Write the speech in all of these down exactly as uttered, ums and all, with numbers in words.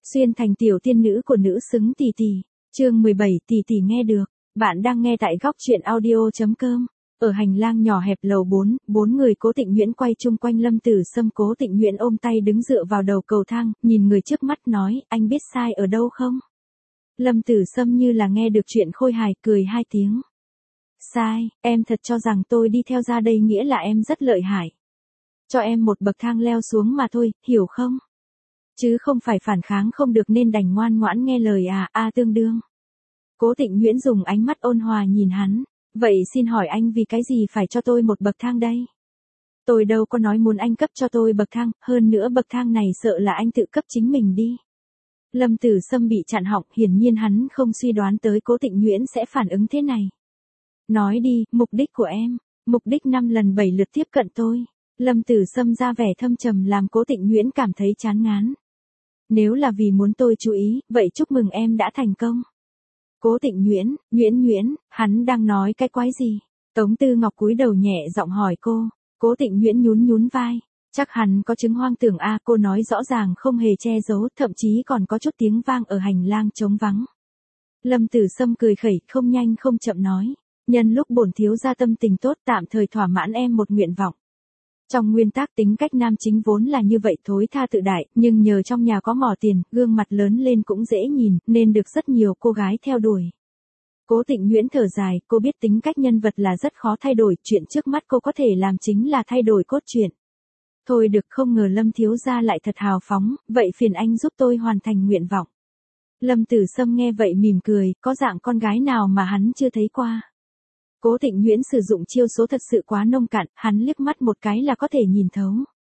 Xuyên thành tiểu tiên nữ của nữ xứng tỷ tỷ. Chương mười bảy tỷ tỷ nghe được. Bạn đang nghe tại góc truyện audio chấm com. Ở hành lang nhỏ hẹp lầu bốn, bốn người Cố Tịnh Nhuyễn quay chung quanh Lâm Tử Sâm. Cố Tịnh Nhuyễn ôm tay đứng dựa vào đầu cầu thang, nhìn người trước mắt nói, anh biết sai ở đâu không? Lâm Tử Sâm như là nghe được chuyện khôi hài, cười hai tiếng. Sai, em thật cho rằng tôi đi theo ra đây nghĩa là em rất lợi hại. Cho em một bậc thang leo xuống mà thôi, hiểu không? Chứ không phải phản kháng không được nên đành ngoan ngoãn nghe lời à, a à, tương đương. Cố Tịnh Nhuyễn dùng ánh mắt ôn hòa nhìn hắn, vậy xin hỏi anh vì cái gì phải cho tôi một bậc thang đây? Tôi đâu có nói muốn anh cấp cho tôi bậc thang, hơn nữa bậc thang này sợ là anh tự cấp chính mình đi. Lâm Tử Sâm bị chặn họng, hiển nhiên hắn không suy đoán tới Cố Tịnh Nhuyễn sẽ phản ứng thế này. Nói đi, mục đích của em, mục đích năm lần bảy lượt tiếp cận tôi. Lâm Tử Sâm ra vẻ thâm trầm làm Cố Tịnh Nhuyễn cảm thấy chán ngán. Nếu là vì muốn tôi chú ý, vậy chúc mừng em đã thành công. Cố Tịnh Nhuyễn, Nhuyễn Nhuyễn, hắn đang nói cái quái gì? Tống Tư Ngọc cúi đầu nhẹ giọng hỏi cô. Cố Tịnh Nhuyễn nhún nhún vai. Chắc hắn có chứng hoang tưởng a, cô nói rõ ràng không hề che giấu, thậm chí còn có chút tiếng vang ở hành lang trống vắng. Lâm Tử Sâm cười khẩy, không nhanh không chậm nói. Nhân lúc bổn thiếu gia tâm tình tốt tạm thời thỏa mãn em một nguyện vọng. Trong nguyên tắc tính cách nam chính vốn là như vậy thối tha tự đại, nhưng nhờ trong nhà có mỏ tiền, gương mặt lớn lên cũng dễ nhìn, nên được rất nhiều cô gái theo đuổi. Cố Tịnh Nhuyễn thở dài, cô biết tính cách nhân vật là rất khó thay đổi, chuyện trước mắt cô có thể làm chính là thay đổi cốt truyện. Thôi được, không ngờ Lâm thiếu gia lại thật hào phóng, vậy phiền anh giúp tôi hoàn thành nguyện vọng. Lâm Tử Sâm nghe vậy mỉm cười, có dạng con gái nào mà hắn chưa thấy qua. Cố Tịnh Nhuyễn sử dụng chiêu số thật sự quá nông cạn, hắn liếc mắt một cái là có thể nhìn thấu.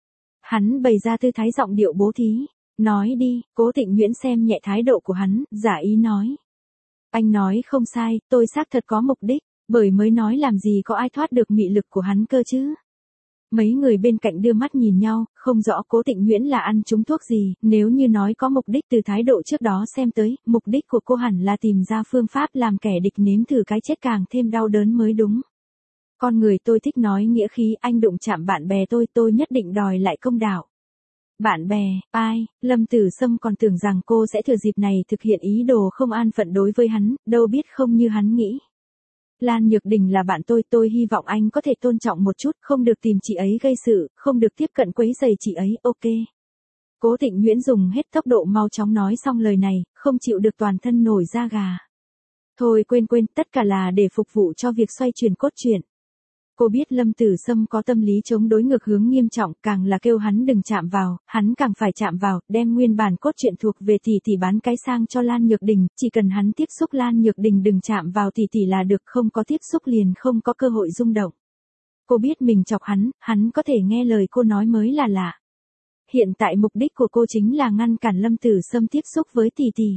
Hắn bày ra tư thái giọng điệu bố thí. Nói đi, Cố Tịnh Nhuyễn xem nhẹ thái độ của hắn, giả ý nói. Anh nói không sai, tôi xác thật có mục đích, bởi mới nói làm gì có ai thoát được mị lực của hắn cơ chứ. Mấy người bên cạnh đưa mắt nhìn nhau, không rõ Cố Tịnh Nhuyễn là ăn trúng thuốc gì, nếu như nói có mục đích từ thái độ trước đó xem tới, mục đích của cô hẳn là tìm ra phương pháp làm kẻ địch nếm thử cái chết càng thêm đau đớn mới đúng. Con người tôi thích nói nghĩa khí, anh đụng chạm bạn bè tôi, tôi nhất định đòi lại công đạo. Bạn bè, ai, Lâm Tử Sâm còn tưởng rằng cô sẽ thừa dịp này thực hiện ý đồ không an phận đối với hắn, đâu biết không như hắn nghĩ. Lan Nhược Đình là bạn tôi, tôi hy vọng anh có thể tôn trọng một chút, không được tìm chị ấy gây sự, không được tiếp cận quấy rầy chị ấy, ok. Cố Tịnh Nhuyễn dùng hết tốc độ mau chóng nói xong lời này, không chịu được toàn thân nổi da gà. Thôi quên quên, tất cả là để phục vụ cho việc xoay chuyển cốt truyện. Cô biết Lâm Tử Sâm có tâm lý chống đối ngược hướng nghiêm trọng, càng là kêu hắn đừng chạm vào, hắn càng phải chạm vào, đem nguyên bản cốt truyện thuộc về tỷ tỷ bán cái sang cho Lan Nhược Đình, chỉ cần hắn tiếp xúc Lan Nhược Đình đừng chạm vào tỷ tỷ là được, không có tiếp xúc liền không có cơ hội rung động. Cô biết mình chọc hắn, hắn có thể nghe lời cô nói mới là lạ. Hiện tại mục đích của cô chính là ngăn cản Lâm Tử Sâm tiếp xúc với tỷ tỷ.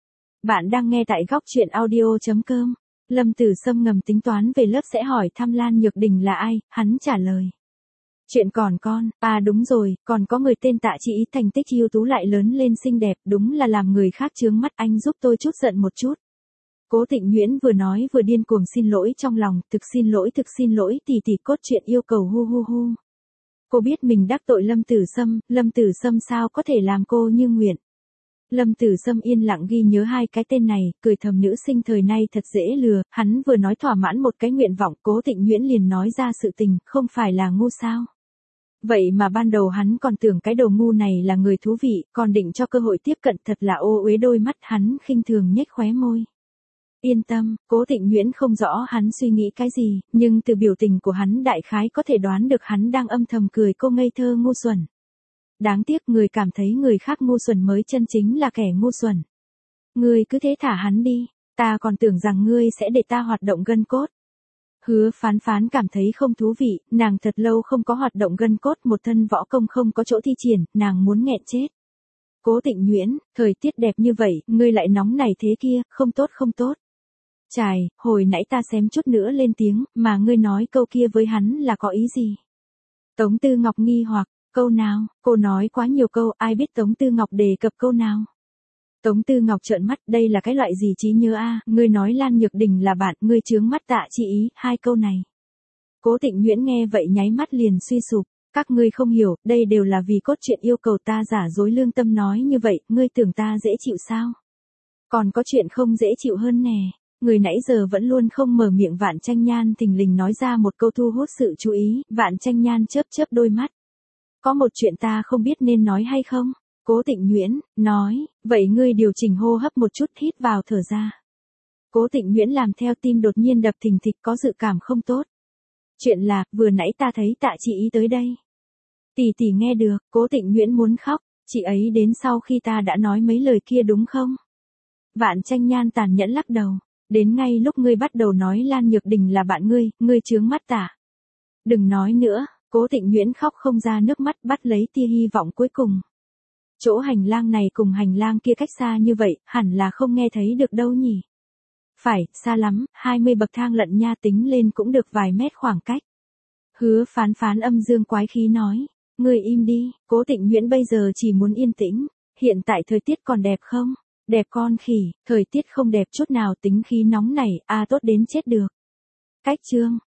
Bạn đang nghe tại góc truyện audio chấm com. Lâm Tử Sâm ngầm tính toán về lớp sẽ hỏi thăm Lan Nhược Đình là ai, hắn trả lời. Chuyện còn con, à đúng rồi, còn có người tên Tạ Chị, thành tích ưu tú lại lớn lên xinh đẹp, đúng là làm người khác chướng mắt, anh giúp tôi chút giận một chút. Cố Tịnh Nhuyễn vừa nói vừa điên cuồng xin lỗi trong lòng, thực xin lỗi thực xin lỗi tỷ tỷ, cốt truyện yêu cầu hu hu hu. Cô biết mình đắc tội Lâm Tử Sâm, Lâm Tử Sâm sao có thể làm cô như nguyện. Lâm Tử Sâm yên lặng ghi nhớ hai cái tên này, cười thầm nữ sinh thời nay thật dễ lừa, hắn vừa nói thỏa mãn một cái nguyện vọng, Cố Tịnh Nhuyễn liền nói ra sự tình, không phải là ngu sao. Vậy mà ban đầu hắn còn tưởng cái đồ ngu này là người thú vị, còn định cho cơ hội tiếp cận, thật là ô uế, đôi mắt hắn khinh thường nhếch khóe môi. Yên tâm, Cố Tịnh Nhuyễn không rõ hắn suy nghĩ cái gì, nhưng từ biểu tình của hắn đại khái có thể đoán được hắn đang âm thầm cười cô ngây thơ ngu xuẩn. Đáng tiếc người cảm thấy người khác ngu xuẩn mới chân chính là kẻ ngu xuẩn. Ngươi cứ thế thả hắn đi, ta còn tưởng rằng ngươi sẽ để ta hoạt động gân cốt. Hứa Phán Phán cảm thấy không thú vị, nàng thật lâu không có hoạt động gân cốt, một thân võ công không có chỗ thi triển, nàng muốn nghẹn chết. Cố Tịnh Nhuyễn, thời tiết đẹp như vậy, ngươi lại nóng này thế kia, không tốt không tốt. Chài, hồi nãy ta xém chút nữa lên tiếng, mà ngươi nói câu kia với hắn là có ý gì? Tống Tư Ngọc nghi hoặc. Câu nào, cô nói quá nhiều câu, ai biết Tống Tư Ngọc đề cập câu nào. Tống Tư Ngọc trợn mắt, đây là cái loại gì trí nhớ a, ngươi nói Lan Nhược Đình là bạn, ngươi chướng mắt Tạ Chị ý, hai câu này. Cố Tịnh Nhuyễn nghe vậy nháy mắt liền suy sụp, Các ngươi không hiểu, đây đều là vì cốt truyện yêu cầu ta giả dối lương tâm nói như vậy, ngươi tưởng ta dễ chịu sao? Còn có chuyện không dễ chịu hơn nè. Người nãy giờ vẫn luôn không mở miệng Vạn Tranh Nhan thình lình nói ra một câu thu hút sự chú ý, Vạn Tranh Nhan chớp chớp đôi mắt. Có một chuyện ta không biết nên nói hay không? Cố Tịnh Nhuyễn, nói, vậy ngươi điều chỉnh hô hấp một chút, hít vào thở ra. Cố Tịnh Nhuyễn làm theo, tim đột nhiên đập thình thịch, có dự cảm không tốt. Chuyện là, vừa nãy ta thấy Tạ chị ý tới đây. Tỷ tỷ nghe được, Cố Tịnh Nhuyễn muốn khóc, chị ấy đến sau khi ta đã nói mấy lời kia đúng không? Vạn Tranh Nhan tàn nhẫn lắc đầu, đến ngay lúc ngươi bắt đầu nói Lan Nhược Đình là bạn ngươi, ngươi chướng mắt Tạ. Đừng nói nữa, Cố Tịnh Nhuyễn khóc không ra nước mắt, bắt lấy tia hy vọng cuối cùng. Chỗ hành lang này cùng hành lang kia cách xa như vậy, hẳn là không nghe thấy được đâu nhỉ? Phải, xa lắm, hai mươi bậc thang lận nha, tính lên cũng được vài mét khoảng cách. Hứa Phán Phán âm dương quái khí nói, ngươi im đi, Cố Tịnh Nhuyễn bây giờ chỉ muốn yên tĩnh, hiện tại thời tiết còn đẹp không? Đẹp con khỉ, thời tiết không đẹp chút nào, tính khí nóng này, a à, tốt đến chết được. Cách chương